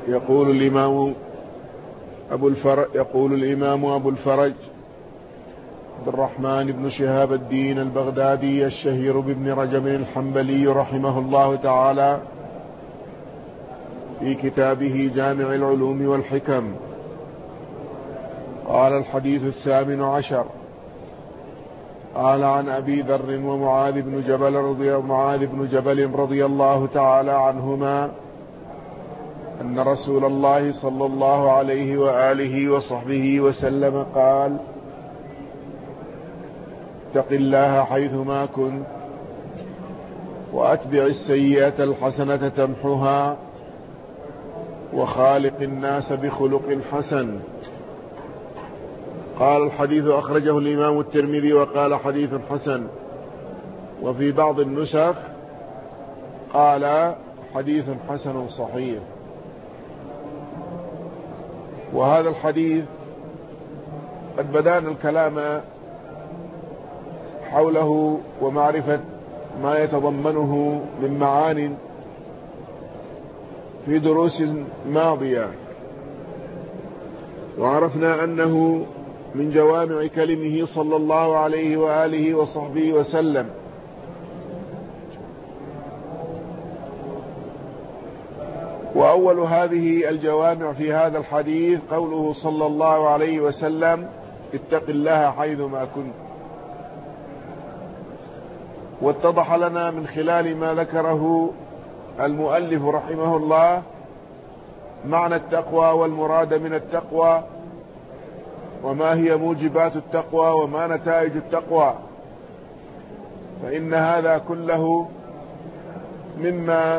يقول الإمام أبو الفرج عبد الرحمن بن شهاب الدين البغدادي الشهير بابن رجب الحنبلي رحمه الله تعالى في كتابه جامع العلوم والحكم. قال: الحديث 18. قال: عن أبي ذر ومعاذ بن جبل رضي الله تعالى عنهما أن رسول الله صلى الله عليه وآله وصحبه وسلم قال: اتق الله حيثما كنت وأتبع السيئة الحسنة تمحها وخالق الناس بخلق حسن. قال: الحديث أخرجه الإمام الترمذي وقال: حديث حسن. وفي بعض النسخ قال: حديث حسن صحيح. وهذا الحديث قد بدأنا الكلام حوله ومعرفة ما يتضمنه من معان في دروس ماضية، وعرفنا أنه من جوامع كلمه صلى الله عليه وآله وصحبه وسلم. وأول هذه الجوامع في هذا الحديث قوله صلى الله عليه وسلم: اتق الله حيثما كنت. واتضح لنا من خلال ما ذكره المؤلف رحمه الله معنى التقوى والمراد من التقوى، وما هي موجبات التقوى وما نتائج التقوى، فإن هذا كله مما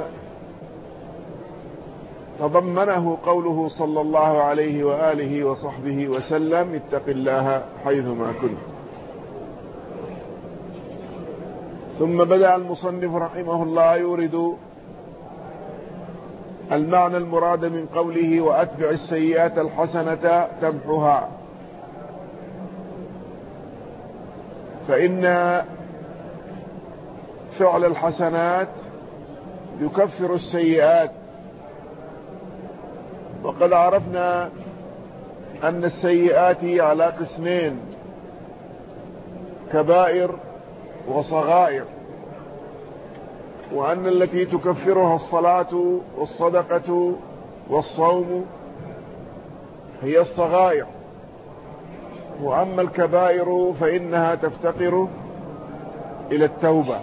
تضمنه قوله صلى الله عليه وآله وصحبه وسلم: اتق الله حيثما كنت. ثم بدأ المصنف رحمه الله يورد المعنى المراد من قوله: وأتبع السيئات الحسنة تمحها. فإن فعل الحسنات يكفر السيئات، وقد عرفنا أن السيئات على قسمين: كبائر وصغائر، وأن التي تكفرها الصلاة والصدقة والصوم هي الصغائر، وأما الكبائر فإنها تفتقر إلى التوبة.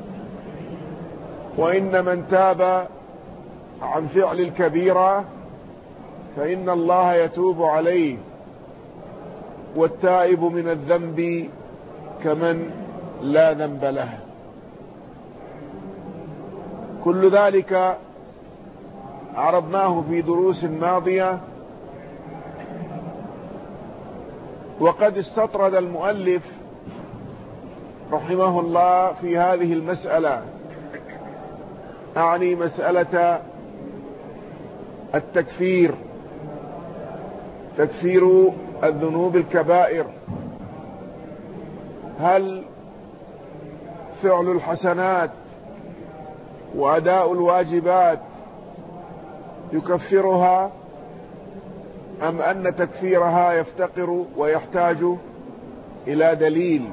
وإن من تاب عن فعل الكبيرة فإن الله يتوب عليه، والتائب من الذنب كمن لا ذنب له. كل ذلك عرضناه في دروس ماضية، وقد استطرد المؤلف رحمه الله في هذه المسألة، أعني مسألة التكفير، تكفير الذنوب الكبائر. هل فعل الحسنات وأداء الواجبات يكفرها، أم أن تكفيرها يفتقر ويحتاج إلى دليل،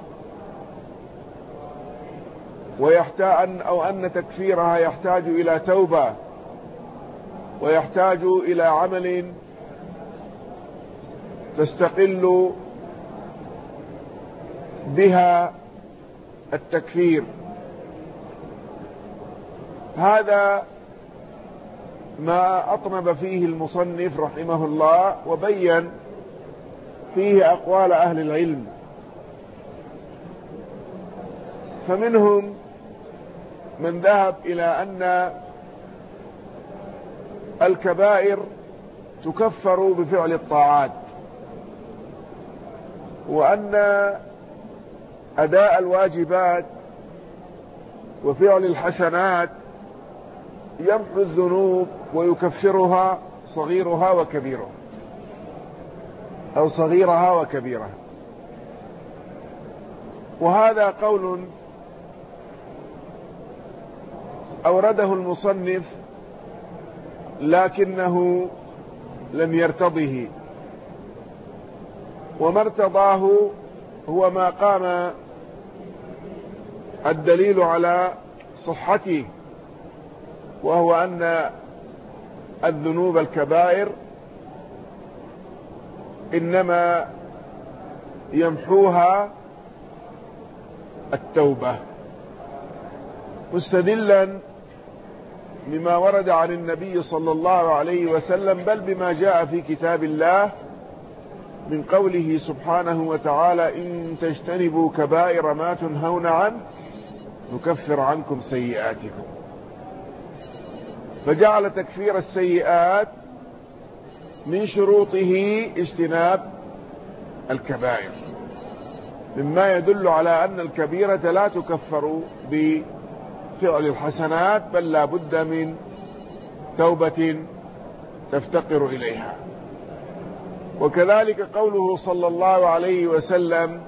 أو أن تكفيرها يحتاج إلى توبة ويحتاج إلى عمل تستقل بها التكفير؟ هذا ما أطنب فيه المصنف رحمه الله، وبين فيه أقوال أهل العلم. فمنهم من ذهب إلى أن الكبائر تكفر بفعل الطاعات، وأن أداء الواجبات وفعل الحسنات يمحو الذنوب ويكفرها صغيرها وكبيرها، أو صغيرها وكبيرها. وهذا قول أورده المصنف، لكنه لم يرتضه، وما ارتضاه هو ما قام الدليل على صحته، وهو أن الذنوب الكبائر إنما يمحوها التوبة، مستدلا بما ورد عن النبي صلى الله عليه وسلم، بل بما جاء في كتاب الله من قوله سبحانه وتعالى: إن تجتنبوا كبائر ما تنهون عنه نكفر عنكم سيئاتكم. فجعل تكفير السيئات من شروطه اجتناب الكبائر، مما يدل على أن الكبيرة لا تكفر بفعل الحسنات، بل لا بد من توبة تفتقر إليها. وكذلك قوله صلى الله عليه وسلم: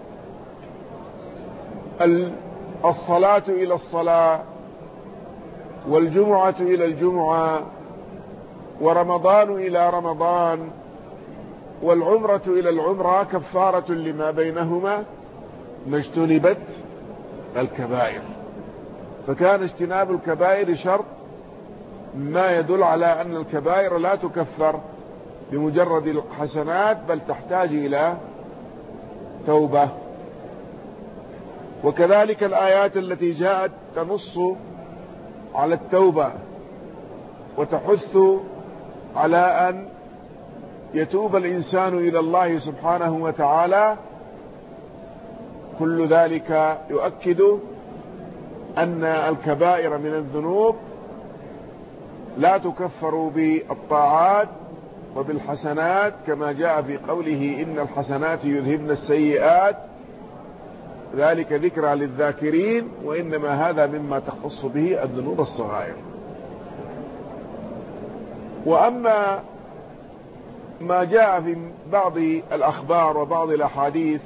الصلاة إلى الصلاة، والجمعة إلى الجمعة، ورمضان إلى رمضان، والعمرة إلى العمرة كفارة لما بينهما ما اجتنبت الكبائر. فكان اجتناب الكبائر شرط، ما يدل على أن الكبائر لا تكفر بمجرد الحسنات، بل تحتاج إلى توبة. وكذلك الآيات التي جاءت تنص على التوبة وتحث على أن يتوب الإنسان إلى الله سبحانه وتعالى، كل ذلك يؤكد أن الكبائر من الذنوب لا تكفر بالطاعات وبالحسنات، كما جاء في قوله: إن الحسنات يذهبن السيئات ذلك ذكرى للذاكرين، وإنما هذا مما تخص به الذنوب الصغائر. وأما ما جاء في بعض الأخبار وبعض الأحاديث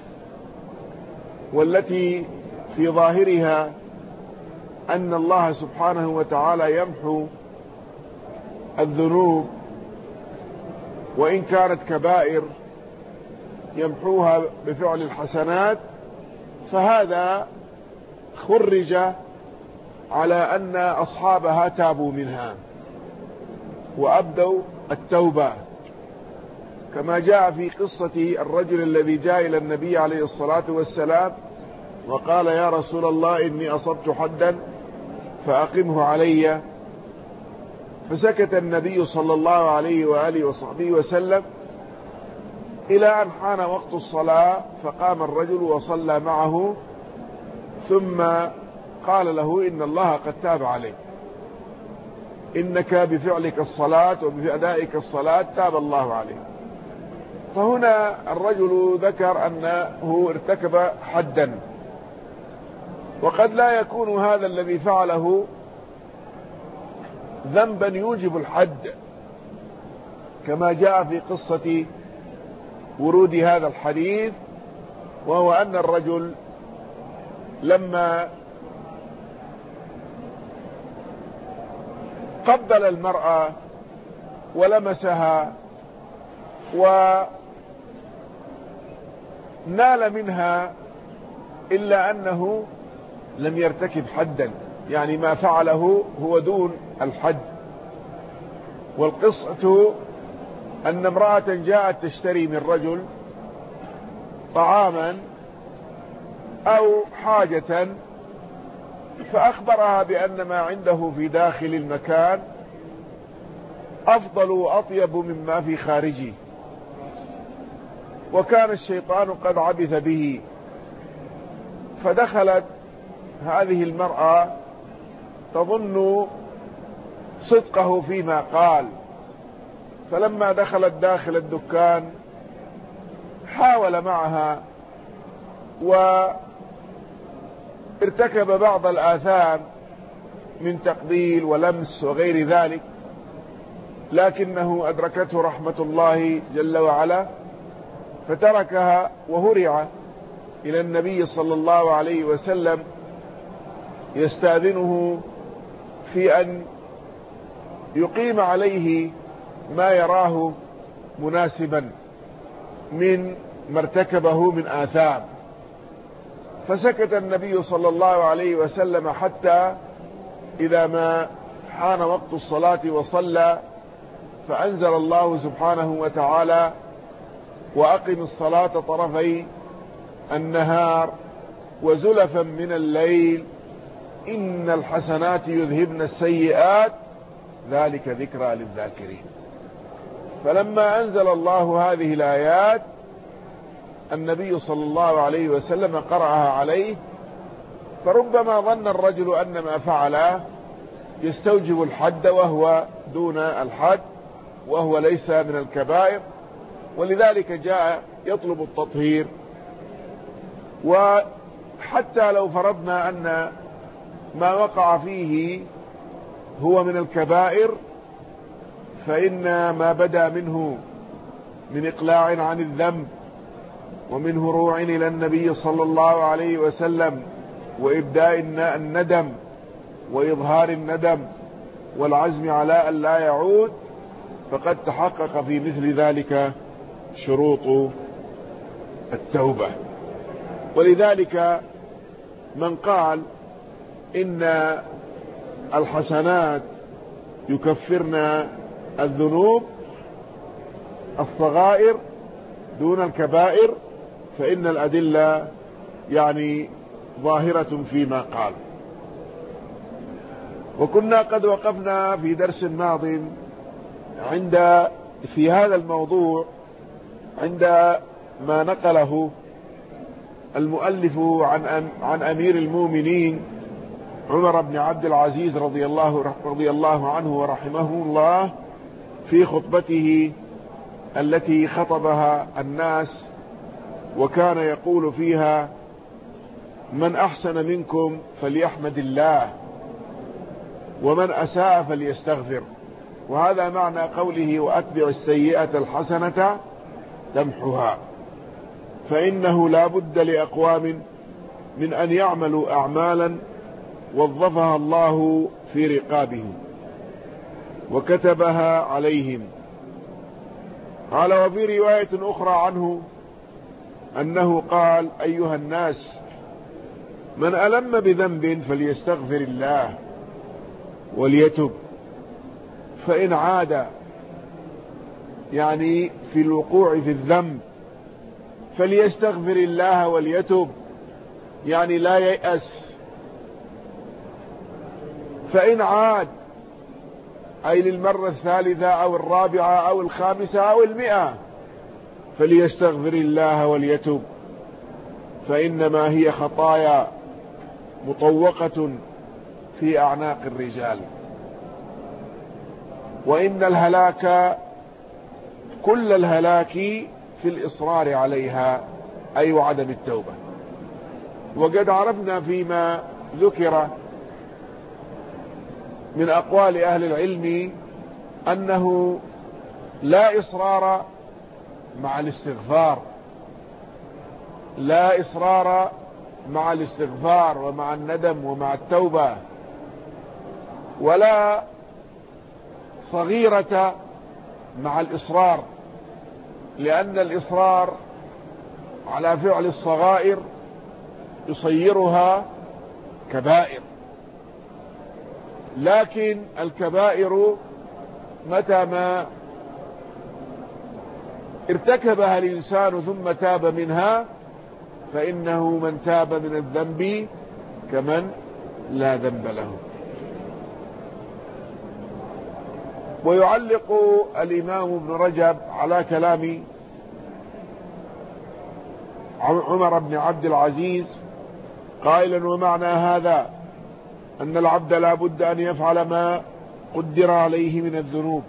والتي في ظاهرها أن الله سبحانه وتعالى يمحو الذنوب وإن كانت كبائر، يمحوها بفعل الحسنات، فهذا خرج على أن أصحابها تابوا منها وأبدوا التوبة، كما جاء في قصة الرجل الذي جاء إلى النبي عليه الصلاة والسلام وقال: يا رسول الله، إني أصبت حدا فأقمه علي. فسكت النبي صلى الله عليه وآله وصحبه وسلم إلى أن حان وقت الصلاة، فقام الرجل وصلى معه، ثم قال له: إن الله قد تاب عليك، إنك بفعلك الصلاة وبأدائك الصلاة تاب الله عليك. فهنا الرجل ذكر أنه ارتكب حدا، وقد لا يكون هذا الذي فعله ذنبا يوجب الحد، كما جاء في قصة ورود هذا الحديث، وهو أن الرجل لما قبل المرأة ولمسها ونال منها، إلا أنه لم يرتكب حدا، يعني ما فعله هو دون الحد. والقصة أن امرأة جاءت تشتري من رجل طعاما أو حاجة، فأخبرها بأن ما عنده في داخل المكان أفضل وأطيب مما في خارجه، وكان الشيطان قد عبث به. فدخلت هذه المرأة تظن صدقه فيما قال، فلما دخلت داخل الدكان حاول معها وارتكب بعض الآثام من تقبيل ولمس وغير ذلك، لكنه أدركته رحمة الله جل وعلا فتركها وهرع إلى النبي صلى الله عليه وسلم يستأذنه في أن يقيم عليه ما يراه مناسبا من ما ارتكبه من آثام. فسكت النبي صلى الله عليه وسلم حتى إذا ما حان وقت الصلاة وصلى، فأنزل الله سبحانه وتعالى: وأقم الصلاة طرفي النهار وزلفا من الليل إن الحسنات يذهبن السيئات ذلك ذكرى للذاكرين. فلما أنزل الله هذه الآيات النبي صلى الله عليه وسلم قرأها عليه، فربما ظن الرجل أن ما فعله يستوجب الحد وهو دون الحد، وهو ليس من الكبائر، ولذلك جاء يطلب التطهير. وحتى لو فرضنا أن ما وقع فيه هو من الكبائر، فإن ما بدا منه من إقلاع عن الذنب ومن هروع إلى النبي صلى الله عليه وسلم وإبداء الندم وإظهار الندم والعزم على أن لا يعود، فقد تحقق في مثل ذلك شروط التوبة. ولذلك من قال إن الحسنات يكفرن الذنوب الصغائر دون الكبائر، فإن الأدلة يعني ظاهرة فيما قال. وكنا قد وقفنا في درس ماض في هذا الموضوع عند ما نقله المؤلف عن أمير المؤمنين عمر بن عبد العزيز رضي الله عنه ورحمه الله في خطبته التي خطبها الناس، وكان يقول فيها: من أحسن منكم فليحمد الله، ومن أساء فليستغفر. وهذا معنى قوله: وأتبع السيئة الحسنة تمحها. فإنه لا بد لأقوام من أن يعملوا أعمالا وظفها الله في رقابهم وكتبها عليهم. قال: وفي رواية أخرى عنه أنه قال: أيها الناس، من ألم بذنب فليستغفر الله وليتب، فإن عاد يعني في الوقوع في الذنب فليستغفر الله وليتب، يعني لا ييأس. فإن عاد أي للمرة الثالثة أو الرابعة أو الخامسة أو 100 فليستغفر الله وليتب، فإنما هي خطايا مطوقة في أعناق الرجال، وإن الهلاك كل الهلاك في الإصرار عليها، أي وعدم التوبة. وقد عرفنا فيما ذكر من أقوال أهل العلم أنه لا إصرار مع الاستغفار، لا إصرار مع الاستغفار ومع الندم ومع التوبة، ولا صغيرة مع الإصرار، لأن الإصرار على فعل الصغائر يصيرها كبائر. لكن الكبائر متى ما ارتكبها الإنسان ثم تاب منها فإنه من تاب من الذنب كمن لا ذنب له. ويعلق الإمام ابن رجب على كلام عمر بن عبد العزيز قائلا: ومعنى هذا أن العبد لا بد أن يفعل ما قدر عليه من الذنوب،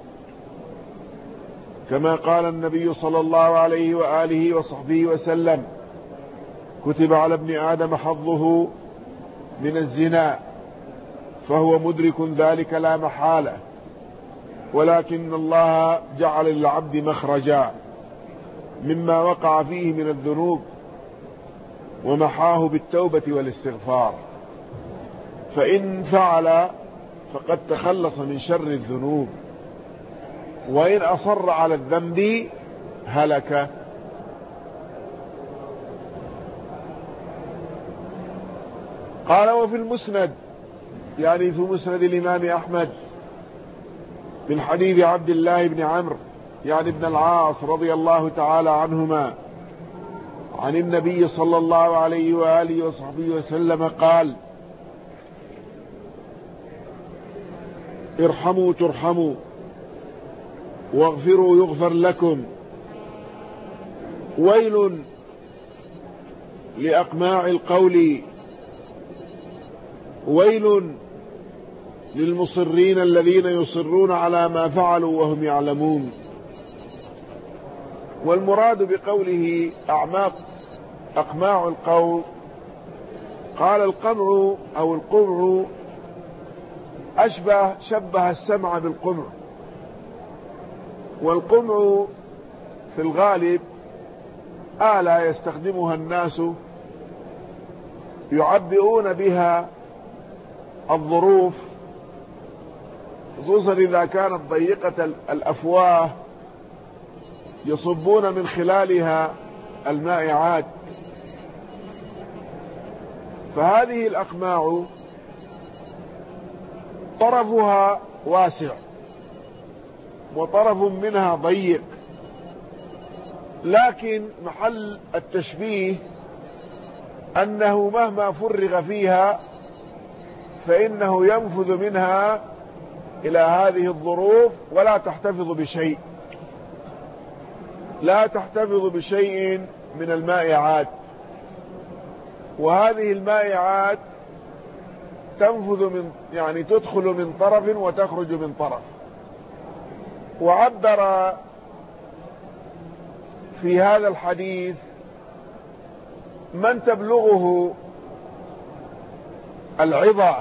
كما قال النبي صلى الله عليه وآله وصحبه وسلم: كتب على ابن آدم حظه من الزنا فهو مدرك ذلك لا محالة، ولكن الله جعل للعبد مخرجا مما وقع فيه من الذنوب ومحاه بالتوبة والاستغفار، فإن فعل فقد تخلص من شر الذنوب، وإن أصر على الذنب هلك. قال وفي المسند، يعني في مسند الإمام أحمد، من حديث عبد الله بن عمرو يعني ابن العاص رضي الله تعالى عنهما عن النبي صلى الله عليه وآله وصحبه وسلم قال: ارحموا ترحموا واغفروا يغفر لكم، ويل لأقماع القول، ويل للمصرين الذين يصرون على ما فعلوا وهم يعلمون. والمراد بقوله أقماع القول، قال القمع أو القمع شبه السمع بالقمع، والقمع في الغالب آلة يستخدمها الناس يعبئون بها الظروف، خصوصا إذا كانت ضيقة الأفواه يصبون من خلالها المائعات. فهذه الأقماع طرفها واسع وطرف منها ضيق، لكن محل التشبيه أنه مهما فرغ فيها فإنه ينفذ منها إلى هذه الظروف ولا تحتفظ بشيء، لا تحتفظ بشيء من المائعات. وهذه المائعات تنفذ يعني تدخل من طرف وتخرج من طرف. وعبر في هذا الحديث من تبلغه العظة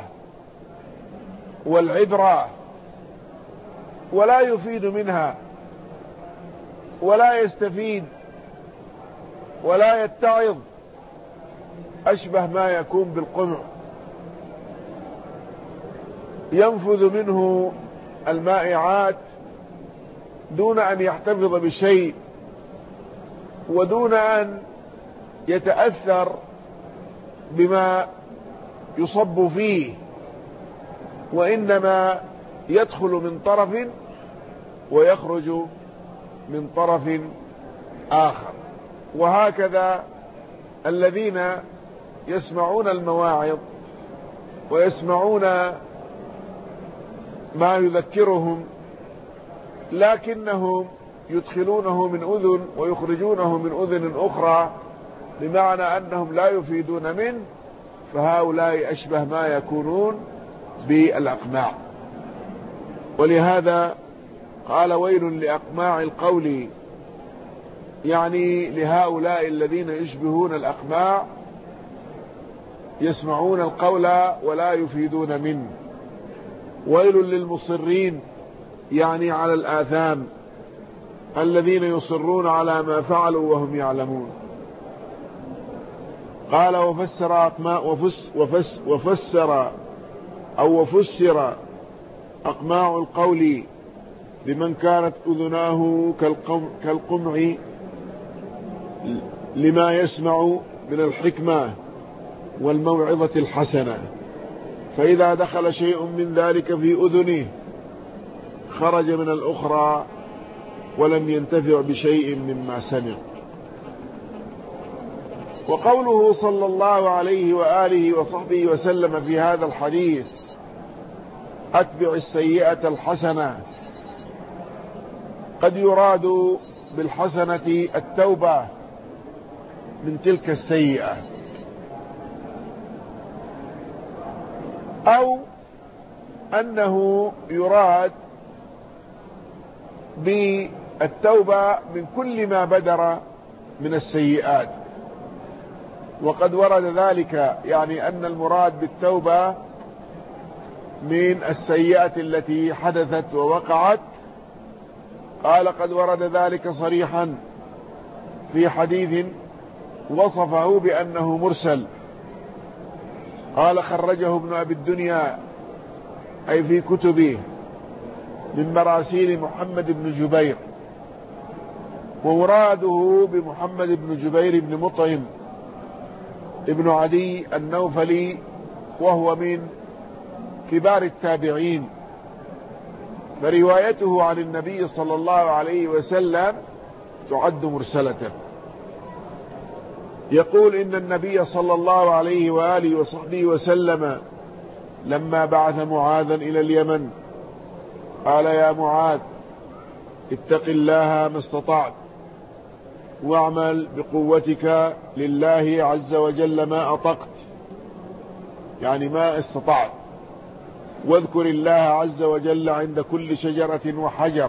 والعبرة ولا يفيد منها ولا يستفيد ولا يتعظ، أشبه ما يكون بالقمع، ينفذ منه المائعات دون أن يحتفظ بشيء ودون أن يتأثر بما يصب فيه، وإنما يدخل من طرف ويخرج من طرف آخر. وهكذا الذين يسمعون المواعظ ويسمعون ما يذكرهم لكنهم يدخلونه من أذن ويخرجونه من أذن أخرى، بمعنى أنهم لا يفيدون منه، فهؤلاء أشبه ما يكونون بالأقماع. ولهذا قال: ويل لأقماع القول، يعني لهؤلاء الذين يشبهون الأقماع، يسمعون القول ولا يفيدون منه. ويل للمصرين، يعني على الآثام، الذين يصرون على ما فعلوا وهم يعلمون. قال: وفسر أقماع القول لمن كانت أذناه كالقمع لما يسمع من الحكمة والموعظة الحسنة، فإذا دخل شيء من ذلك في أذنه خرج من الأخرى ولم ينتفع بشيء مما سمع. وقوله صلى الله عليه وآله وصحبه وسلم في هذا الحديث: أتبع السيئة الحسنة، قد يراد بالحسنة التوبة من تلك السيئة، أو أنه يراد بالتوبة من كل ما بدر من السيئات. وقد ورد ذلك، يعني أن المراد بالتوبة من السيئة التي حدثت ووقعت. قال: قد ورد ذلك صريحا في حديث وصفه بأنه مرسل. قال: خرجه ابن أبي الدنيا، أي في كتبه، من مراسيل محمد بن جبير، ومراده بمحمد بن جبير بن مطعم ابن عدي النوفلي، وهو من كبار التابعين، فروايته عن النبي صلى الله عليه وسلم تعد مرسلة. يقول إن النبي صلى الله عليه وآله وصحبه وسلم لما بعث معاذا إلى اليمن قال: يا معاذ اتق الله ما استطعت، واعمل بقوتك لله عز وجل ما أطقت، يعني ما استطعت، واذكر الله عز وجل عند كل شجرة وحجر،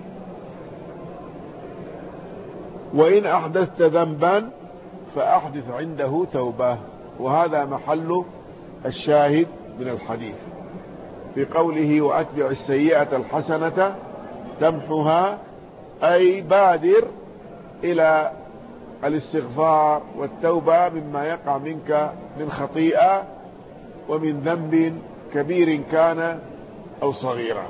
وإن أحدثت ذنبا فأحدث عنده توبة. وهذا محل الشاهد من الحديث في قوله: وأتبع السيئة الحسنة تمحها، أي بادر إلى الاستغفار والتوبة مما يقع منك من خطيئة ومن ذنب كبير كان أو صغيرا.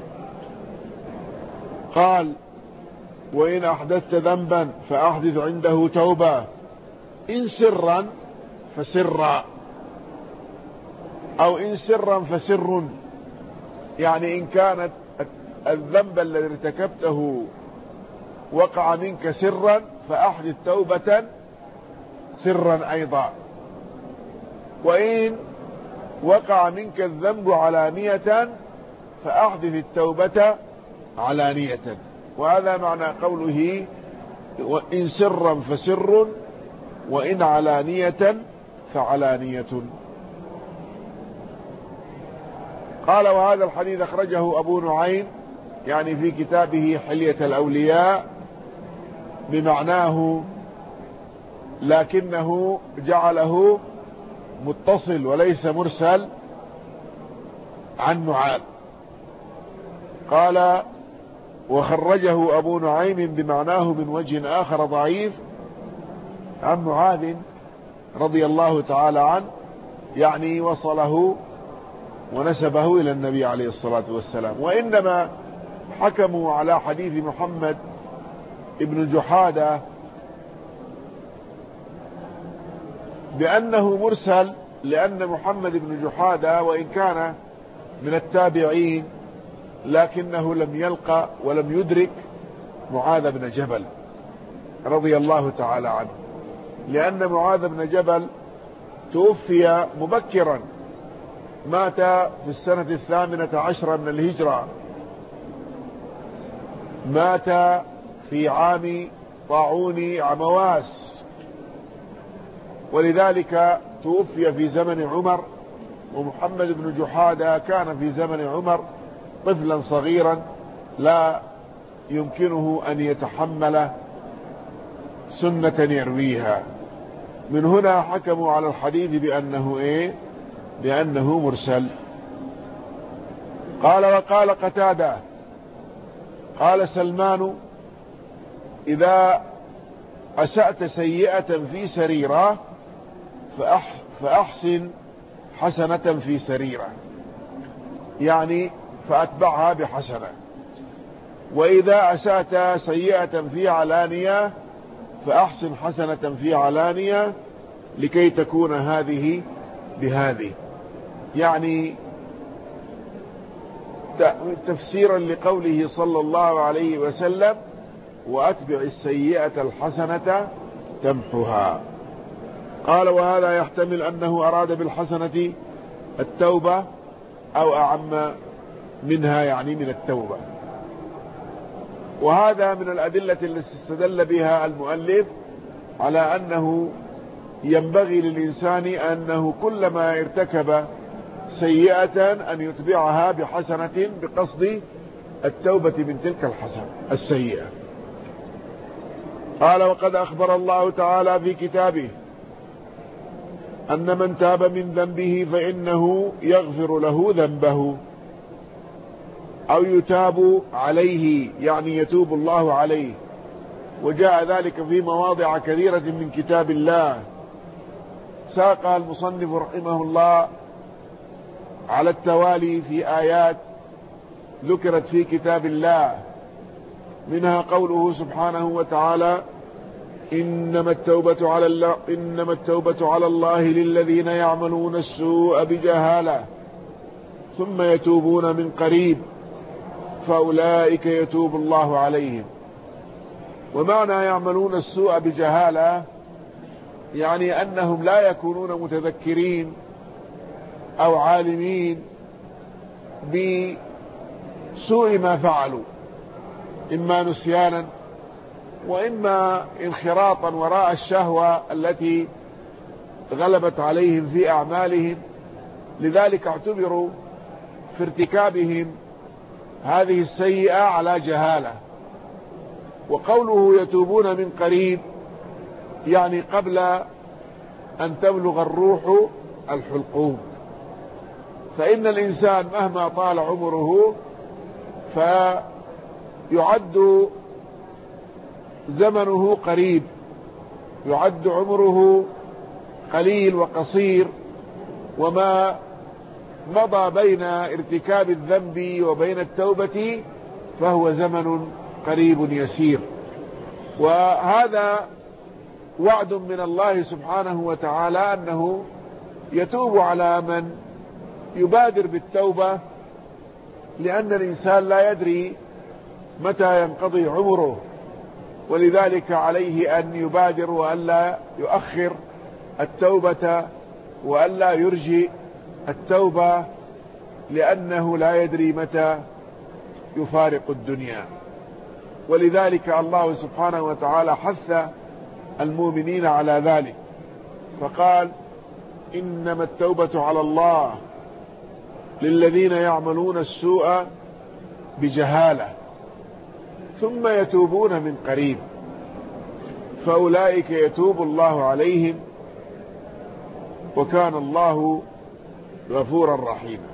قال: وإن أحدثت ذنبا فأحدث عنده توبة، إن سرا فسرا، أو إن سرا فسر، يعني إن كانت الذنب الذي ارتكبته وقع منك سرا فأحدث توبة سرا أيضا، وإن وقع منك الذنب علانية فأحدث التوبة علانية. وهذا معنى قوله: وإن سرا فسر، وإن علانية فعلانية. قال: وهذا الحديث أخرجه أبو نعيم، يعني في كتابه حلية الأولياء، بمعناه، لكنه جعله متصل وليس مرسل عن معاذ. قال: وخرجه أبو نعيم بمعناه من وجه آخر ضعيف عن معاذ رضي الله تعالى عنه، يعني وصله ونسبه إلى النبي عليه الصلاة والسلام. وإنما حكموا على حديث محمد ابن جحادة بأنه مرسل، لأن محمد بن جحادة وإن كان من التابعين لكنه لم يلقى ولم يدرك معاذ بن جبل رضي الله تعالى عنه، لأن معاذ بن جبل توفي مبكرا، مات في السنة 18 من الهجرة، مات في عام طاعون عمواس، ولذلك توفي في زمن عمر، ومحمد بن جحادة كان في زمن عمر طفلا صغيرا لا يمكنه أن يتحمل سنة يرويها. من هنا حكموا على الحديث بأنه مرسل. قال: وقال قتادة قال سلمان: إذا أسأت سيئة في سريرة فأحسن حسنة في سريرة، يعني فأتبعها بحسنة. وإذا أسأت سيئة في علانية فأحسن حسنة في علانية، لكي تكون هذه بهذه، يعني تفسيرا لقوله صلى الله عليه وسلم: وأتبع السيئة الحسنة تمحها. قال: وهذا يحتمل أنه أراد بالحسنة التوبة أو أعم منها، يعني من التوبة. وهذا من الأدلة التي استدل بها المؤلف على أنه ينبغي للإنسان أنه كلما ارتكب سيئة أن يتبعها بحسنة بقصد التوبة من تلك السيئة. قال: وقد أخبر الله تعالى في كتابه أن من تاب من ذنبه فإنه يغفر له ذنبه، أو يتاب عليه، يعني يتوب الله عليه. وجاء ذلك في مواضع كثيرة من كتاب الله، ساقها المصنف رحمه الله على التوالي في آيات ذكرت في كتاب الله، منها قوله سبحانه وتعالى: إنما التوبة على الله للذين يعملون السوء بجهالة ثم يتوبون من قريب فأولئك يتوب الله عليهم. ومعنى يعملون السوء بجهالة يعني أنهم لا يكونون متذكرين أو عالمين بسوء ما فعلوا، إما نسيانا وإما انخراطا وراء الشهوة التي غلبت عليهم في أعمالهم، لذلك اعتبروا في ارتكابهم هذه السيئة على جهالة. وقوله يتوبون من قريب يعني قبل أن تبلغ الروح الحلقوم، فإن الإنسان مهما طال عمره فيعد زمنه قريب، يعد عمره قليل وقصير، وما مضى بين ارتكاب الذنب وبين التوبة فهو زمن قريب يسير. وهذا وعد من الله سبحانه وتعالى أنه يتوب على من يبادر بالتوبة، لأن الإنسان لا يدري متى ينقضي عمره، ولذلك عليه أن يبادر وألا يؤخر التوبة وألا يرجئ التوبة، لأنه لا يدري متى يفارق الدنيا. ولذلك الله سبحانه وتعالى حث المؤمنين على ذلك فقال: إنما التوبة على الله للذين يعملون السوء بجهالة ثم يتوبون من قريب فأولئك يتوب الله عليهم وكان الله غفورا رحيما.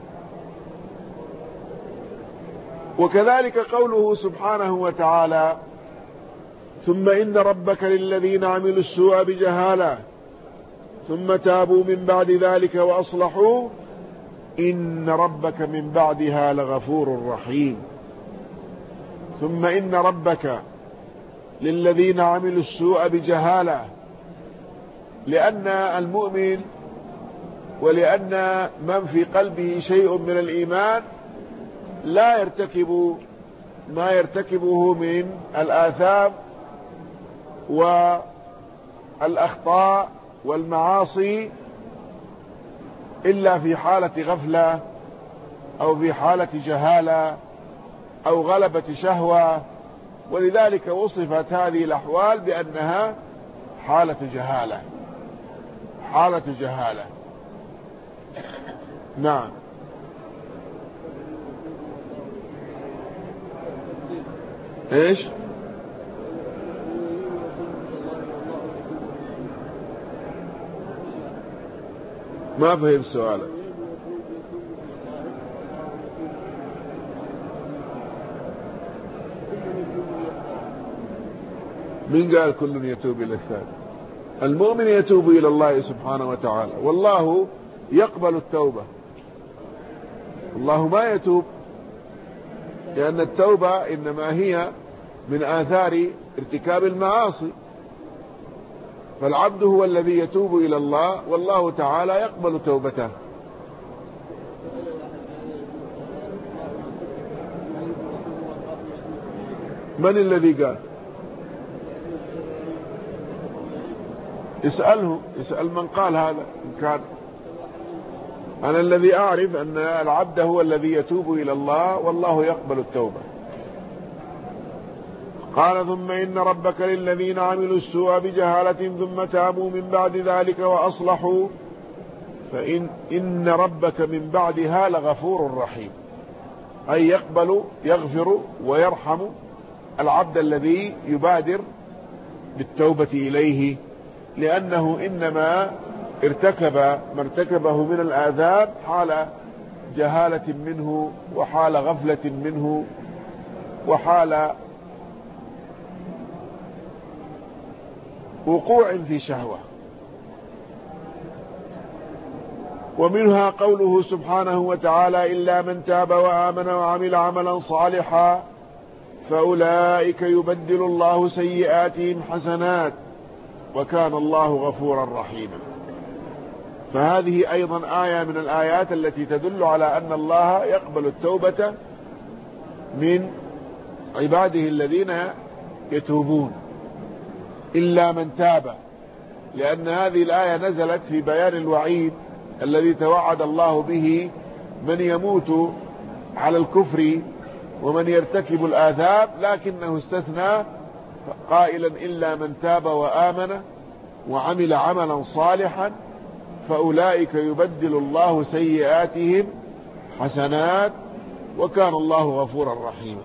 وكذلك قوله سبحانه وتعالى: ثم إن ربك للذين عملوا السوء بجهالة ثم تابوا من بعد ذلك وأصلحوا إن ربك من بعدها لغفور رحيم. ثم إن ربك للذين عملوا السوء بجهالة، لأن المؤمن ولأن من في قلبه شيء من الإيمان لا يرتكب ما يرتكبه من الآثام والأخطاء والمعاصي إلا في حالة غفلة أو في حالة جهالة أو غلبة شهوة، ولذلك وصفت هذه الأحوال بأنها حالة جهالة. حالة جهالة. نعم. ايش؟ ما فهم سؤالك. من قال كل يتوب إلى الثاني؟ المؤمن يتوب إلى الله سبحانه وتعالى، والله يقبل التوبة. الله ما يتوب، لأن التوبة إنما هي من آثار ارتكاب المعاصي، فالعبد هو الذي يتوب إلى الله والله تعالى يقبل توبته. من الذي قال؟ اسأله، اسأل من قال هذا إن كان. أنا الذي أعرف أن العبد هو الذي يتوب إلى الله والله يقبل التوبة. قال: ثم إن ربك للذين عملوا السوء بجهالة ثم تابوا من بعد ذلك وأصلحوا فإن ربك من بعدها لغفور رحيم، أي يقبل يغفر ويرحم العبد الذي يبادر بالتوبة إليه، لأنه إنما ارتكب ما ارتكبه من الآثام حال جهالة منه وحال غفلة منه وحال وقوع في شهوة. ومنها قوله سبحانه وتعالى إلا من تاب وآمن وعمل عملا صالحا فأولئك يبدل الله سيئاتهم حسنات وكان الله غفورا رحيما. فهذه أيضا آية من الآيات التي تدل على أن الله يقبل التوبة من عباده الذين يتوبون إلا من تاب، لأن هذه الآية نزلت في بيان الوعيد الذي توعد الله به من يموت على الكفر ومن يرتكب الآثام، لكنه استثنى قائلا إلا من تاب وآمن وعمل عملا صالحا فأولئك يبدل الله سيئاتهم حسنات وكان الله غفورا رحيما.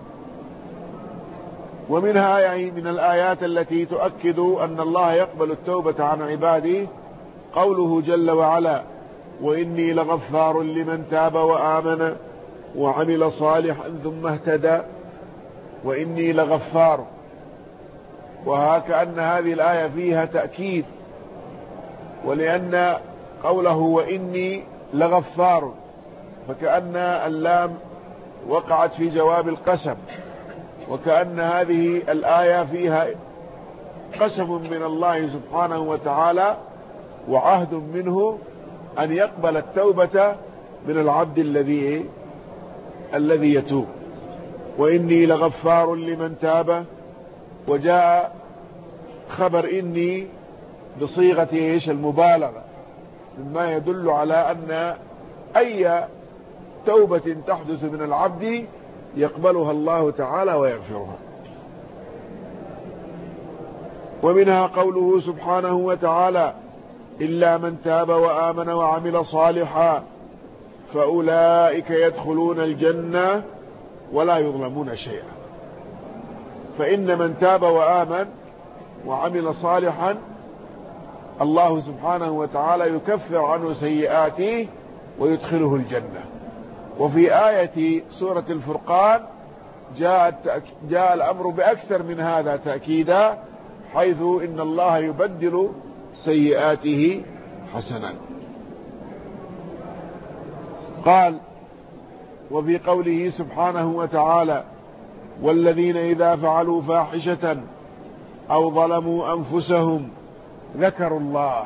ومنها يعني من الآيات التي تؤكد أن الله يقبل التوبة عن عباده قوله جل وعلا وإني لغفار لمن تاب وآمن وعمل صالحا ثم اهتدى وإني لغفار. وهكأن هذه الآية فيها تأكيد، ولأن قوله وإني لغفار فكأن اللام وقعت في جواب القسم، وكأن هذه الآية فيها قسم من الله سبحانه وتعالى وعهد منه أن يقبل التوبة من العبد الذي يتوب. وإني لغفار لمن تاب، وجاء خبر إني بصيغة المبالغة مما يدل على أن أي توبة تحدث من العبد يقبلها الله تعالى ويغفرها. ومنها قوله سبحانه وتعالى إلا من تاب وآمن وعمل صالحا فأولئك يدخلون الجنة ولا يظلمون شيئا. فإن من تاب وآمن وعمل صالحا الله سبحانه وتعالى يكفر عنه سيئاته ويدخله الجنة. وفي آية سورة الفرقان جاء الأمر بأكثر من هذا تأكيدا، حيث إن الله يبدل سيئاته حسنات. قال وفي قوله سبحانه وتعالى والذين إذا فعلوا فاحشة أو ظلموا أنفسهم ذكروا الله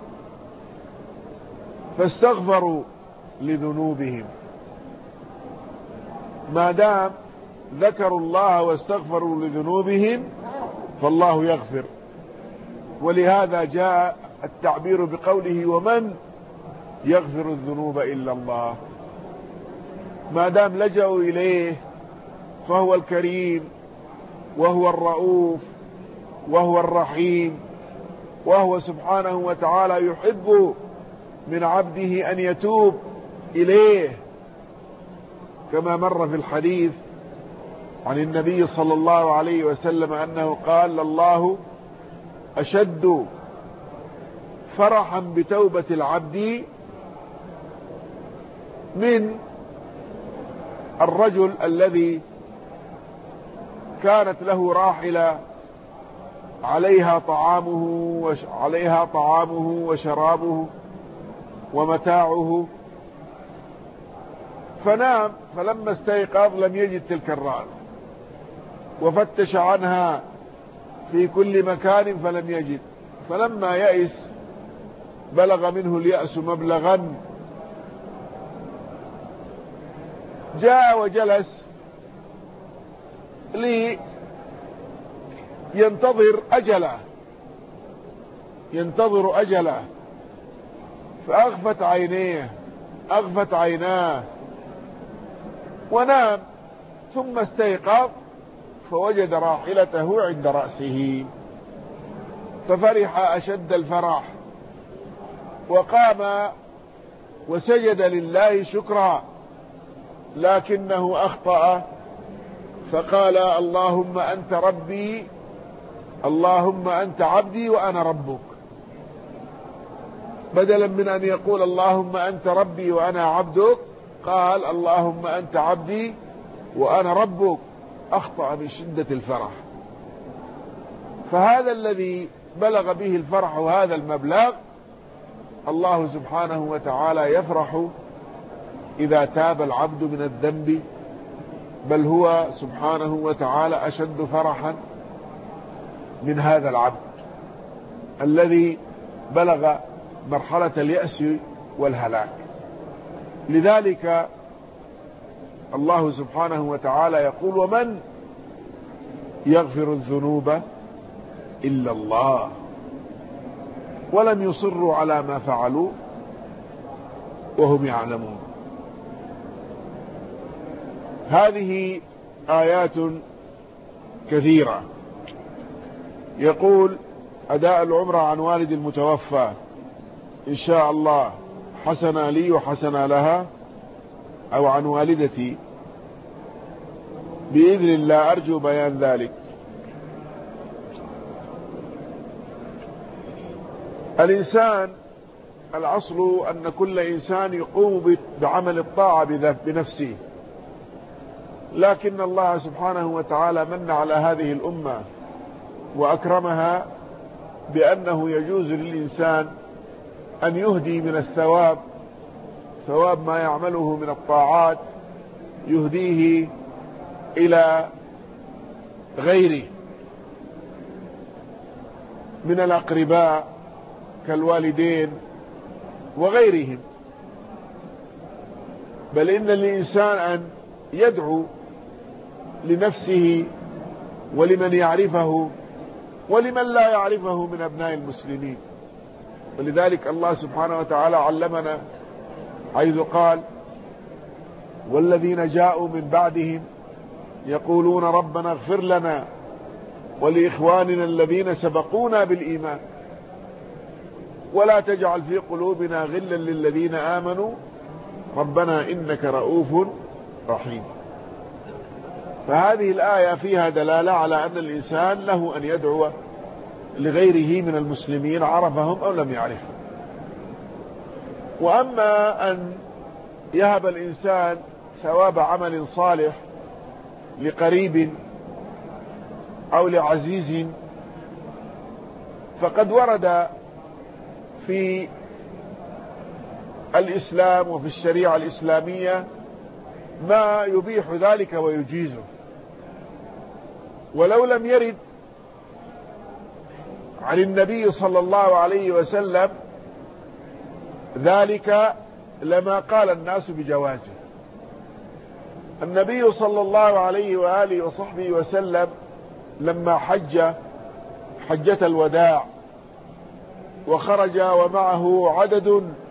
فاستغفروا لذنوبهم. ما دام ذكروا الله واستغفروا لذنوبهم فالله يغفر، ولهذا جاء التعبير بقوله ومن يغفر الذنوب إلا الله. ما دام لجأوا إليه فهو الكريم وهو الرؤوف وهو الرحيم، وهو سبحانه وتعالى يحب من عبده أن يتوب إليه، كما مر في الحديث عن النبي صلى الله عليه وسلم أنه قال الله أشد فرحا بتوبة العبد من الرجل الذي كانت له راحلة عليها طعامه وشرابه ومتاعه فنام، فلما استيقظ لم يجد تلك الراحلة وفتش عنها في كل مكان فلم يجد، فلما يئس بلغ منه اليأس مبلغا جاء وجلس ينتظر أجله فأغفت عيناه ونام، ثم استيقظ فوجد راحلته عند رأسه ففرح أشد الفرح وقام وسجد لله شكرا، لكنه أخطأ فقال اللهم أنت ربي، اللهم أنت عبدي وأنا ربك، بدلا من أن يقول اللهم أنت ربي وأنا عبدك قال اللهم أنت عبدي وأنا ربك، أخطأ من شدة الفرح. فهذا الذي بلغ به الفرح هذا المبلغ الله سبحانه وتعالى يفرح إذا تاب العبد من الذنب، بل هو سبحانه وتعالى أشد فرحا من هذا العبد الذي بلغ مرحلة اليأس والهلاك. لذلك الله سبحانه وتعالى يقول: ومن يغفر الذنوب إلا الله ولم يصروا على ما فعلوا وهم يعلمون. هذه آيات كثيرة. يقول: أداء العمرة عن والد المتوفى إن شاء الله حسنا لي وحسنا لها، أو عن والدتي بإذن الله، أرجو بيان ذلك. الإنسان الأصل أن كل إنسان يقوم بعمل الطاعة بنفسه، لكن الله سبحانه وتعالى من على هذه الأمة وأكرمها بأنه يجوز للإنسان أن يهدي من الثواب، ثواب ما يعمله من الطاعات، يهديه إلى غيره من الأقرباء كالوالدين وغيرهم. بل إن الإنسان أن يدعو لنفسه ولمن يعرفه ولمن لا يعرفه من أبناء المسلمين. ولذلك الله سبحانه وتعالى علمنا حيث قال: والذين جاءوا من بعدهم يقولون ربنا اغفر لنا ولإخواننا الذين سبقونا بالإيمان ولا تجعل في قلوبنا غلا للذين آمنوا ربنا إنك رؤوف رحيم. فهذه الآية فيها دلالة على أن الإنسان له أن يدعو لغيره من المسلمين عرفهم أو لم يعرفهم. وأما أن يهب الإنسان ثواب عمل صالح لقريب أو لعزيز، فقد ورد في الإسلام وفي الشريعة الإسلامية ما يبيح ذلك ويجيزه. ولو لم يرد عن النبي صلى الله عليه وسلم ذلك لما قال الناس بجوازه. النبي صلى الله عليه وآله وصحبه وسلم لما حجة الوداع وخرج ومعه عدد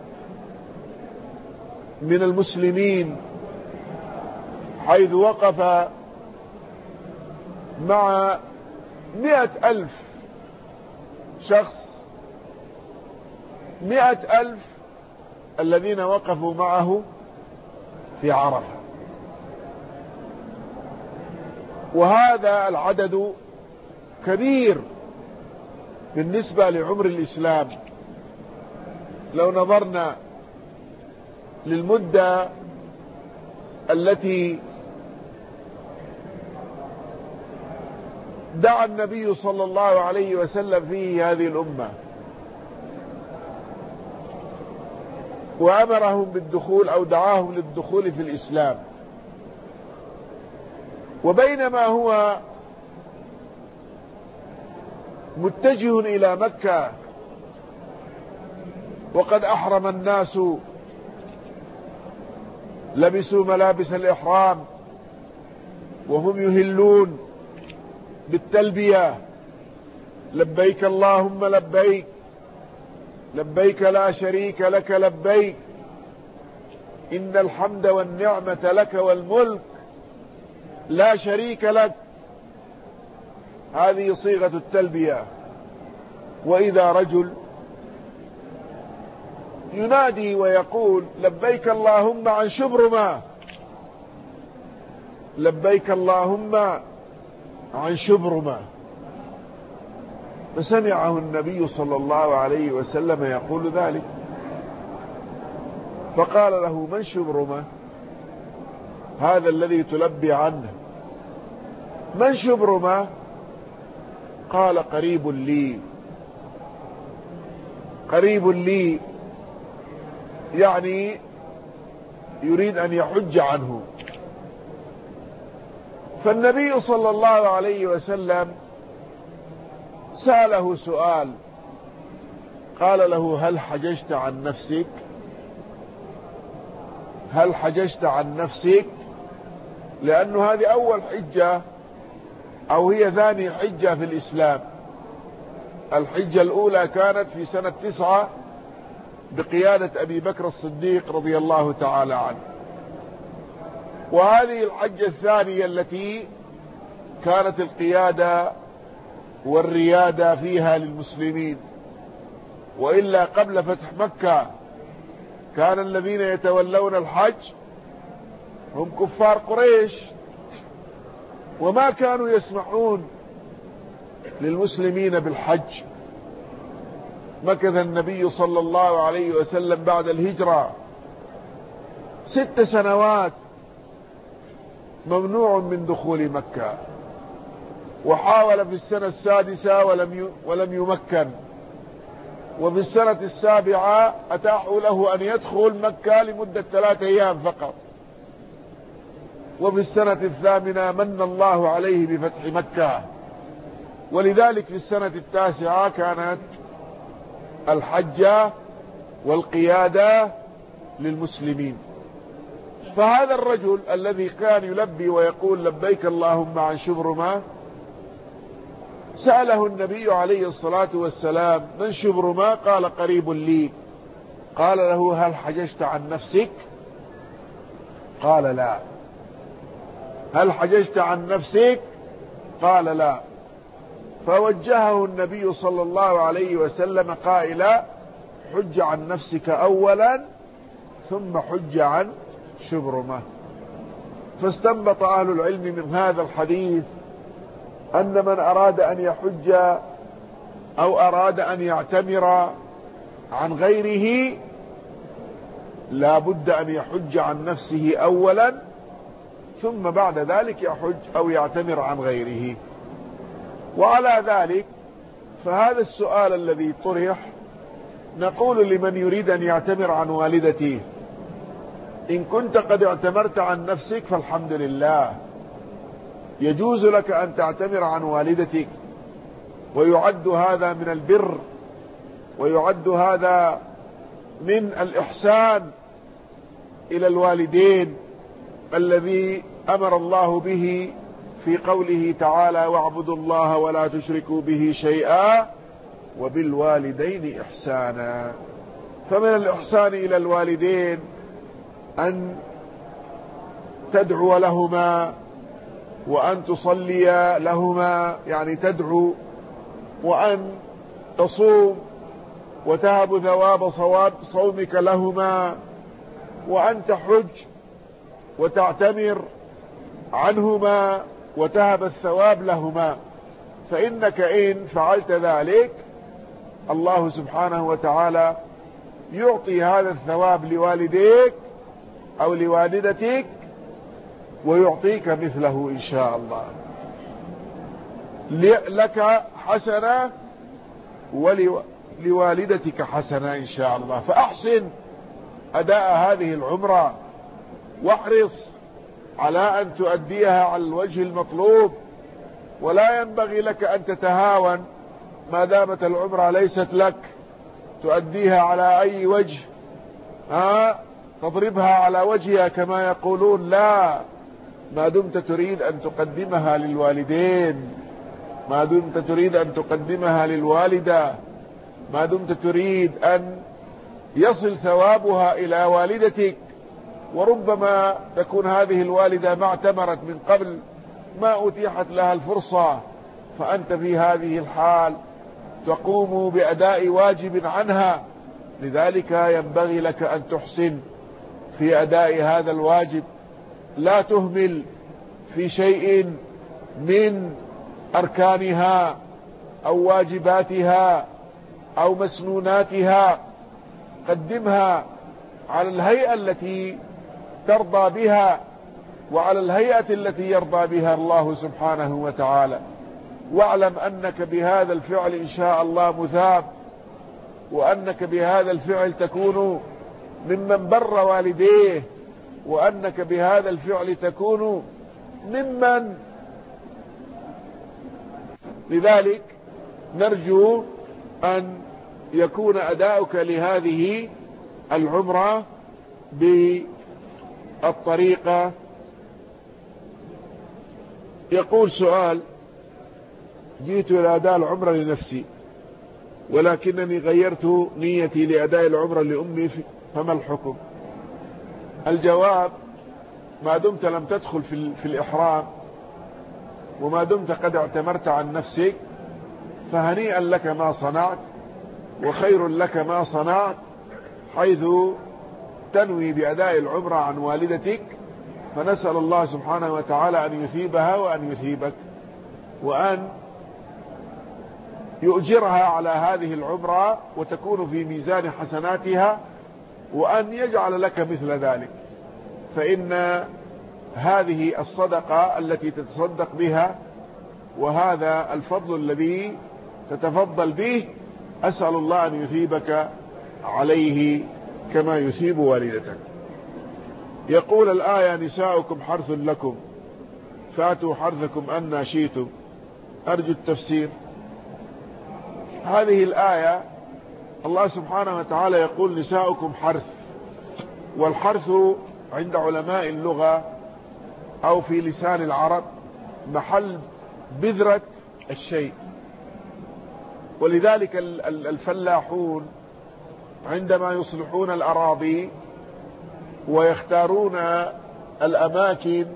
من المسلمين، حيث وقف مع 100,000 شخص، 100,000 الذين وقفوا معه في عرفة. وهذا العدد كبير بالنسبة لعمر الإسلام. لو نظرنا للمدة التي دعا النبي صلى الله عليه وسلم فيه هذه الأمة وأمرهم بالدخول أو دعاهم للدخول في الإسلام، وبينما هو متجه إلى مكة وقد أحرم الناس، لبسوا ملابس الإحرام وهم يهلون بالتلبية: لبيك اللهم لبيك، لبيك لا شريك لك لبيك، إن الحمد والنعمة لك والملك لا شريك لك. هذه صيغة التلبية. وإذا رجل ينادي ويقول: لبيك اللهم عن شبرمة، لبيك اللهم عن شبرمة، فسمعه النبي صلى الله عليه وسلم يقول ذلك، فقال له: من شبرمة هذا الذي تلبي عنه؟ من شبرمة؟ قال: قريب لي، قريب لي يعني يريد أن يحج عنه. فالنبي صلى الله عليه وسلم سأله سؤال، قال له: هل حججت عن نفسك؟ هل حججت عن نفسك؟ لأنه هذه أول حجة أو هي ثاني حجة في الإسلام. الحجة الأولى كانت في سنة 9 بقيادة أبي بكر الصديق رضي الله تعالى عنه، وهذه الحجة الثانية التي كانت القيادة والريادة فيها للمسلمين. وإلا قبل فتح مكة كان الذين يتولون الحج هم كفار قريش، وما كانوا يسمحون للمسلمين بالحج. مكث النبي صلى الله عليه وسلم بعد الهجرة 6 سنوات ممنوع من دخول مكة، وحاول في السنة 6 ولم يمكن، وفي السنة 7 أتاحوا له أن يدخل مكة لمدة 3 أيام فقط، وفي السنة 8 من الله عليه بفتح مكة. ولذلك في السنة 9 كانت الحجة والقيادة للمسلمين. فهذا الرجل الذي كان يلبي ويقول لبيك اللهم عن شبرمة سأله النبي عليه الصلاة والسلام: من شبرمة؟ قال: قريب لي. قال له: هل حججت عن نفسك؟ قال: لا. هل حججت عن نفسك؟ قال: لا. فوجهه النبي صلى الله عليه وسلم قائلا: حج عن نفسك أولا ثم حج عن شبرمة. فاستنبط أهل العلم من هذا الحديث أن من أراد أن يحج أو أراد أن يعتمر عن غيره لا بد أن يحج عن نفسه أولا، ثم بعد ذلك يحج أو يعتمر عن غيره. وعلى ذلك فهذا السؤال الذي طرح نقول لمن يريد أن يعتمر عن والدته: إن كنت قد اعتمرت عن نفسك فالحمد لله، يجوز لك أن تعتمر عن والدتك، ويعد هذا من البر، ويعد هذا من الإحسان إلى الوالدين الذي أمر الله به في قوله تعالى: واعبدوا الله ولا تشركوا به شيئا وبالوالدين إحسانا. فمن الإحسان إلى الوالدين أن تدعو لهما وأن تصلي لهما، يعني تدعو، وأن تصوم وتهب ثواب صومك لهما، وأن تحج وتعتمر عنهما وتهب الثواب لهما. فإنك إن فعلت ذلك الله سبحانه وتعالى يعطي هذا الثواب لوالديك أو لوالدتك ويعطيك مثله إن شاء الله. لك حسنة ولوالدتك حسنة إن شاء الله. فأحسن أداء هذه العمرة، واحرص على أن تؤديها على الوجه المطلوب، ولا ينبغي لك أن تتهاون ما دامت العمرة ليست لك تؤديها على أي وجه، تضربها على وجهها كما يقولون. لا، ما دمت تريد أن تقدمها للوالدين، ما دمت تريد أن تقدمها للوالدة، ما دمت تريد أن يصل ثوابها إلى والدتك، وربما تكون هذه الوالدة ما اعتمرت من قبل، ما أتيحت لها الفرصة، فأنت في هذه الحال تقوم بأداء واجب عنها. لذلك ينبغي لك أن تحسن في أداء هذا الواجب، لا تهمل في شيء من أركانها أو واجباتها أو مسنوناتها. قدمها على الهيئة التي ترضى بها وعلى الهيئة التي يرضى بها الله سبحانه وتعالى، واعلم أنك بهذا الفعل إن شاء الله مثاب، وأنك بهذا الفعل تكون ممن بر والديه، وأنك بهذا الفعل تكون ممن. لذلك نرجو أن يكون أداؤك لهذه العمرة بالطريقة. يقول سؤال: جئت إلى أداء العمرة لنفسي ولكنني غيرت نيتي لأداء العمرة لأمي، فما الحكم؟ الجواب: ما دمت لم تدخل في الإحرام، وما دمت قد اعتمرت عن نفسك، فهنيئا لك ما صنعت، وخير لك ما صنعت، حيث تنوي بأداء العمرة عن والدتك. فنسأل الله سبحانه وتعالى أن يثيبها وأن يثيبك، وأن يؤجرها على هذه العمرة وتكون في ميزان حسناتها، وأن يجعل لك مثل ذلك. فإن هذه الصدقة التي تتصدق بها وهذا الفضل الذي تتفضل به، أسأل الله أن يثيبك عليه كما يثيب والدتك. يقول الآية: نساؤكم حرث لكم فأتوا حرثكم أنى شئتم. أرجو التفسير. هذه الآية الله سبحانه وتعالى يقول: نساؤكم حرث. والحرث عند علماء اللغة أو في لسان العرب محل بذرة الشيء. ولذلك الفلاحون عندما يصلحون الأراضي ويختارون الأماكن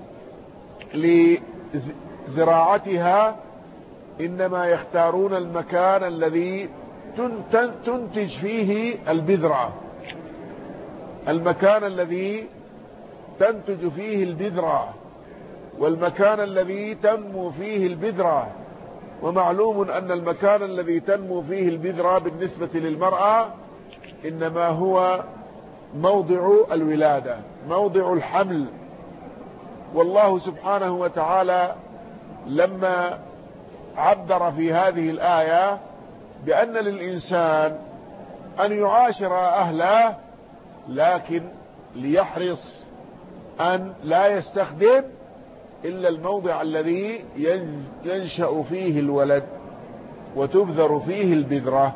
لزراعتها، إنما يختارون المكان الذي تنتج فيه البذرة، المكان الذي تنتج فيه البذرة، والمكان الذي تنمو فيه البذرة. ومعلوم أن المكان الذي تنمو فيه البذرة بالنسبة للمرأة إنما هو موضع الولادة، موضع الحمل. والله سبحانه وتعالى لما عبر في هذه الآية بأن للإنسان أن يعاشر أهله، لكن ليحرص أن لا يستخدم إلا الموضع الذي ينشأ فيه الولد وتبذر فيه البذرة.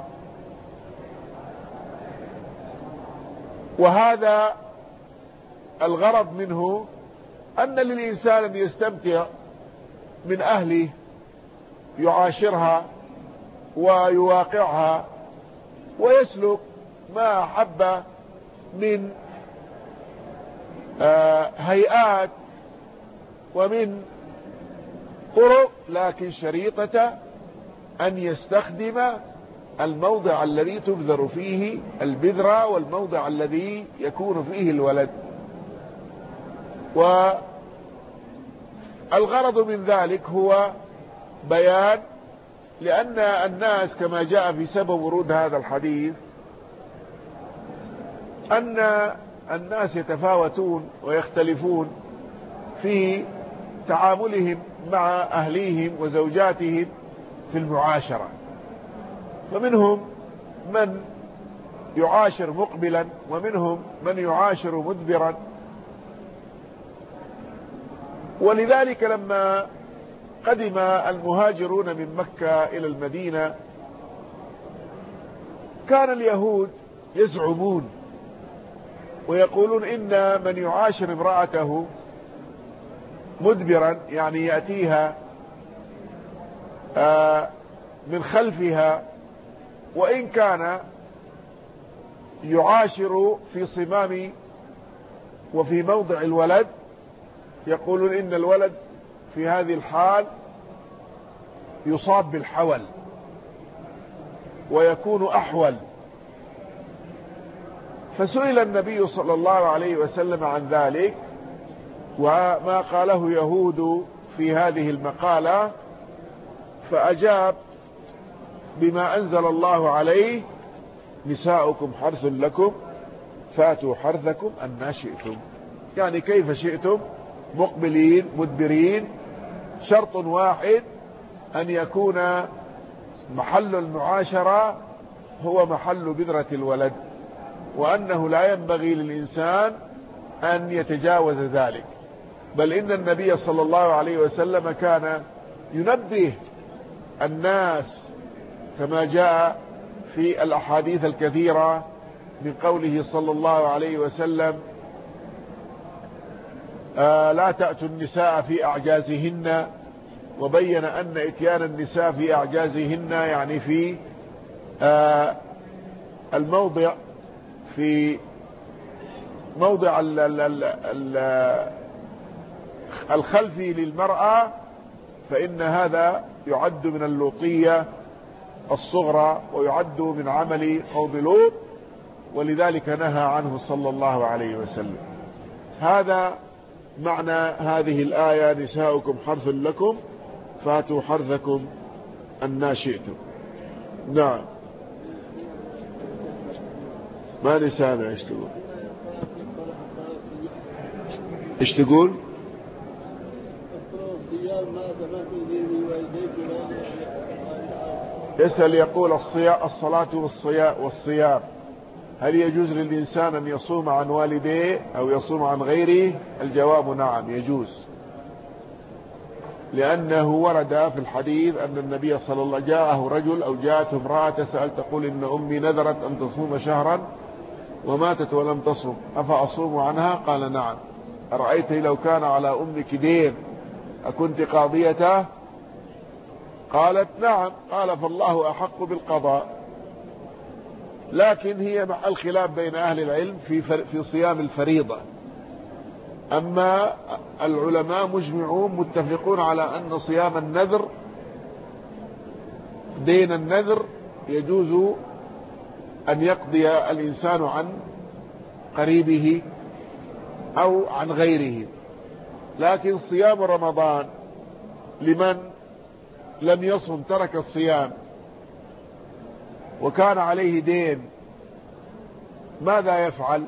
وهذا الغرض منه أن للإنسان أن يستمتع من أهله، يعاشرها ويواقعها ويسلك ما أحب من هيئات ومن طرق، لكن شريطة أن يستخدم الموضع الذي تبذر فيه البذرة والموضع الذي يكون فيه الولد. والغرض من ذلك هو بيان، لأن الناس كما جاء في سبب ورود هذا الحديث أن الناس يتفاوتون ويختلفون في تعاملهم مع أهليهم وزوجاتهم في المعاشرة. فمنهم من يعاشر مقبلا، ومنهم من يعاشر مدبرا. ولذلك لما قدم المهاجرون من مكة إلى المدينة كان اليهود يزعمون ويقولون إن من يعاشر امرأته مدبرا، يعني يأتيها من خلفها، وإن كان يعاشر في صمام وفي موضع الولد، يقولون إن الولد في هذه الحال يصاب بالحول ويكون أحول. فسئل النبي صلى الله عليه وسلم عن ذلك وما قاله يهود في هذه المقالة، فأجاب بما أنزل الله عليه: نساؤكم حرث لكم فاتوا حرثكم أنى شئتم. يعني كيف شئتم، مقبلين مدبرين، شرط واحد أن يكون محل المعاشرة هو محل بذرة الولد. وأنه لا ينبغي للإنسان أن يتجاوز ذلك، بل إن النبي صلى الله عليه وسلم كان ينبه الناس كما جاء في الأحاديث الكثيرة من قوله صلى الله عليه وسلم: لا تأتوا النساء في أعجازهن، وبين أن إتيان النساء في أعجازهن يعني في الموضع، في موضع الخلفي للمرأة، فإن هذا يعد من اللوطية الصغرى ويعد من عمل قوم لوط، ولذلك نهى عنه صلى الله عليه وسلم. هذا معنى هذه الآية: نساؤكم حرث لكم فاتوا حرثكم أن شئتم. نعم. ما نسانا ايش تقول؟ ايش تقول؟ يسأل يقول: الصلاة والصيام هل يجوز للإنسان أن يصوم عن والديه أو يصوم عن غيره؟ الجواب: نعم، يجوز، لأنه ورد في الحديث أن النبي صلى الله عليه وسلم جاءه رجل أو جاءته امرأة تسأل تقول: إن أمي نذرت أن تصوم شهرا وماتت ولم تصم، أفأصوم عنها؟ قال: نعم. أرأيت لو كان على أمك دين أكنت قاضيته؟ قالت: نعم. قال: فالله أحق بالقضاء. لكن هي محل خلاف بين أهل العلم في صيام الفريضة. أما العلماء مجمعون متفقون على أن صيام النذر، دين النذر، يجوز أن يقضي الإنسان عن قريبه أو عن غيره. لكن صيام رمضان لمن لم يصم، ترك الصيام وكان عليه دين، ماذا يفعل؟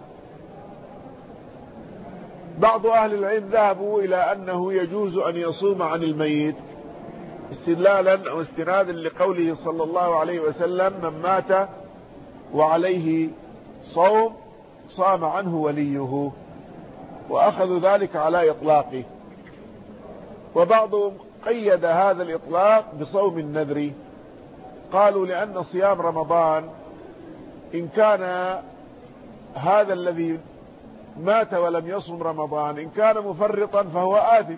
بعض أهل العلم ذهبوا إلى أنه يجوز أن يصوم عن الميت استدلالا أو استنادا لقوله صلى الله عليه وسلم: من مات وعليه صوم صام عنه وليه، وأخذوا ذلك على إطلاقه. وبعضهم قيد هذا الإطلاق بصوم النذر، قالوا: لأن صيام رمضان إن كان هذا الذي مات ولم يصم رمضان إن كان مفرطا فهو آثم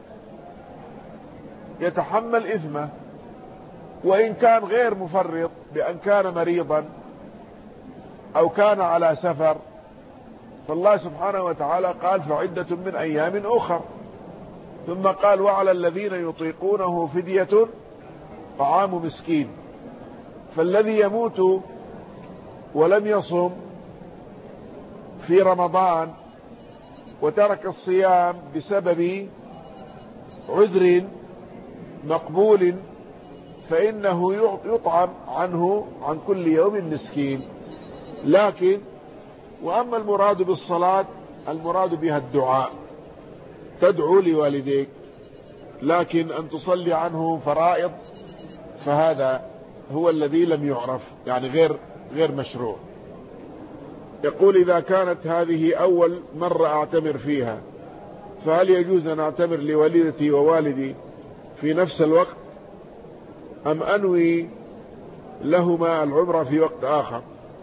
يتحمل إثمه، وإن كان غير مفرط بأن كان مريضا أو كان على سفر، فالله سبحانه وتعالى قال: فعدة من أيام أخر. ثم قال: وعلى الذين يطيقونه فدية طعام مسكين. فالذي يموت ولم يصم في رمضان وترك الصيام بسبب عذر مقبول فإنه يطعم عنه عن كل يوم مسكين. لكن وأما المراد بالصلاة، المراد بها الدعاء، تدعو لوالديك، لكن أن تصلي عنه فرائض فهذا هو الذي لم يعرف، يعني غير مشروع. يقول: إذا كانت هذه أول مرة أعتمر فيها فهل يجوز أن أعتمر لوالدتي ووالدي في نفس الوقت أم أنوي لهما العمرة في وقت آخر؟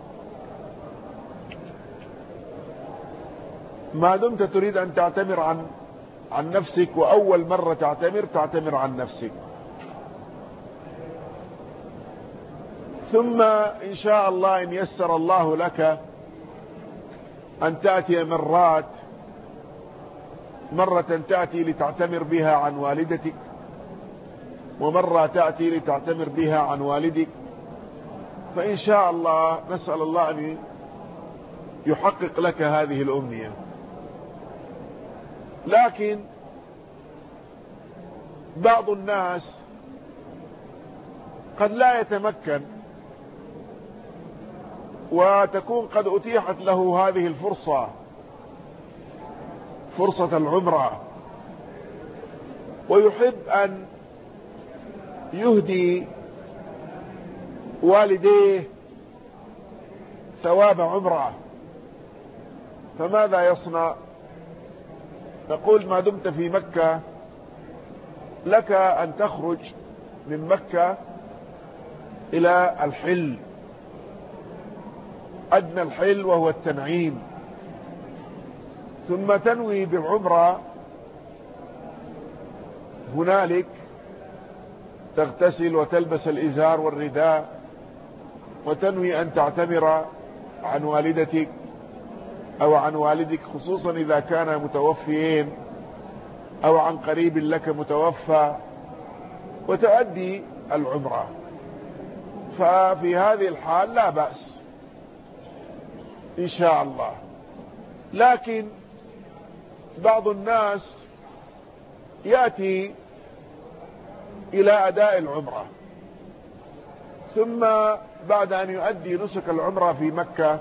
ما دمت تريد أن تعتمر عن نفسك، وأول مرة تعتمر عن نفسك، ثم إن شاء الله إن يسر الله لك أن تأتي مرة تأتي لتعتمر بها عن والدتك، ومرة تأتي لتعتمر بها عن والدك، فإن شاء الله نسأل الله أن يحقق لك هذه الأمنية. لكن بعض الناس قد لا يتمكن وتكون قد أتيحت له هذه الفرصة، فرصة العمرة، ويحب أن يهدي والديه ثواب عمرة فماذا يصنع؟ نقول ما دمت في مكة لك أن تخرج من مكة إلى الحل، أدنى الحل وهو التنعيم، ثم تنوي بالعمرة هنالك، تغتسل وتلبس الإزار والرداء، وتنوي أن تعتمر عن والدتك أو عن والدك، خصوصا إذا كان متوفيين أو عن قريب لك متوفى، وتؤدي العمرة. ففي هذه الحال لا بأس إن شاء الله. لكن بعض الناس يأتي إلى أداء العمرة، ثم بعد أن يؤدي نسك العمرة في مكة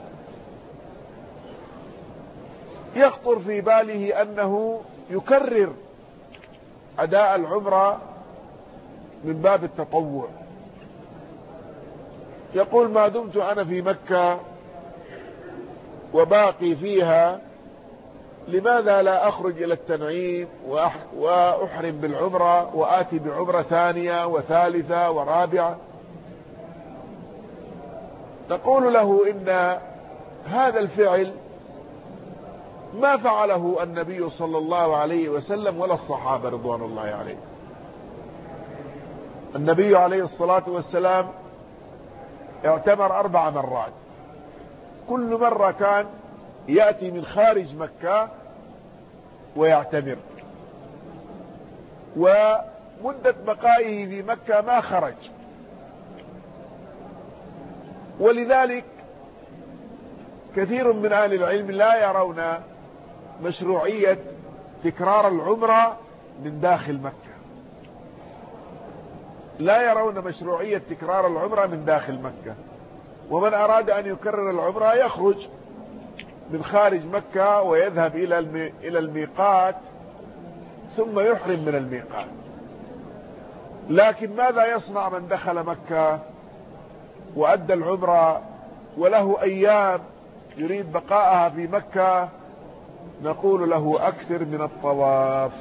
يخطر في باله أنه يكرر أداء العمرة من باب التطوع. يقول ما دمت أنا في مكة وباقي فيها، لماذا لا أخرج إلى التنعيم وأحرم بالعمرة وآتي بعمرة ثانية وثالثة ورابعة؟ نقول له إن هذا الفعل ما فعله النبي صلى الله عليه وسلم ولا الصحابة رضوان الله عليهم. النبي عليه الصلاة والسلام اعتمر 4 مرات، كل مرة كان يأتي من خارج مكة ويعتمر، ومدة بقائه في مكة ما خرج. ولذلك كثير من أهل العلم لا يرون مشروعية تكرار العمرة من داخل مكة، لا يرون مشروعية تكرار العمرة من داخل مكة. ومن أراد أن يكرر العمرة يخرج من خارج مكة ويذهب إلى الميقات ثم يحرم من الميقات. لكن ماذا يصنع من دخل مكة وأدى العمرة وله أيام يريد بقاءها في مكة؟ نقول له أكثر من الطواف،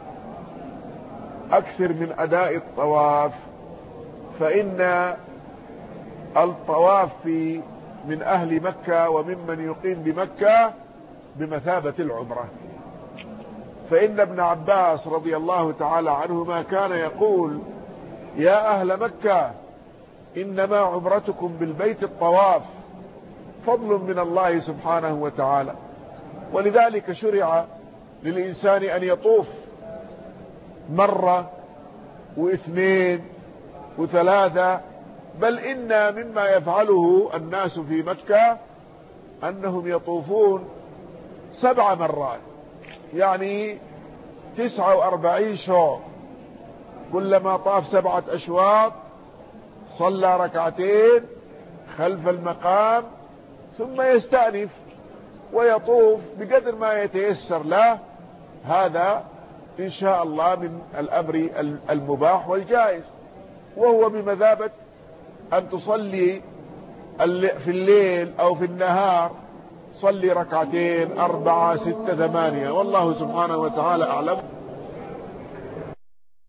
أكثر من أداء الطواف، فإن الطواف من أهل مكة وممن يقيم بمكة بمثابة العمرة. فإن ابن عباس رضي الله تعالى عنهما كان يقول يا أهل مكة إنما عمرتكم بالبيت الطواف، فضل من الله سبحانه وتعالى. ولذلك شرع للإنسان أن يطوف مرة واثنين وثلاثة، بل إن مما يفعله الناس في مكة أنهم يطوفون 7 مرات، يعني 49 شوط، كلما طاف 7 أشواط صلى ركعتين خلف المقام ثم يستأنف ويطوف بقدر ما يتيسر له. هذا إن شاء الله من الأمر المباح والجائز، وهو بمثابة أن تصلي في الليل أو في النهار، صلي ركعتين 4 6 8، والله سبحانه وتعالى أعلم.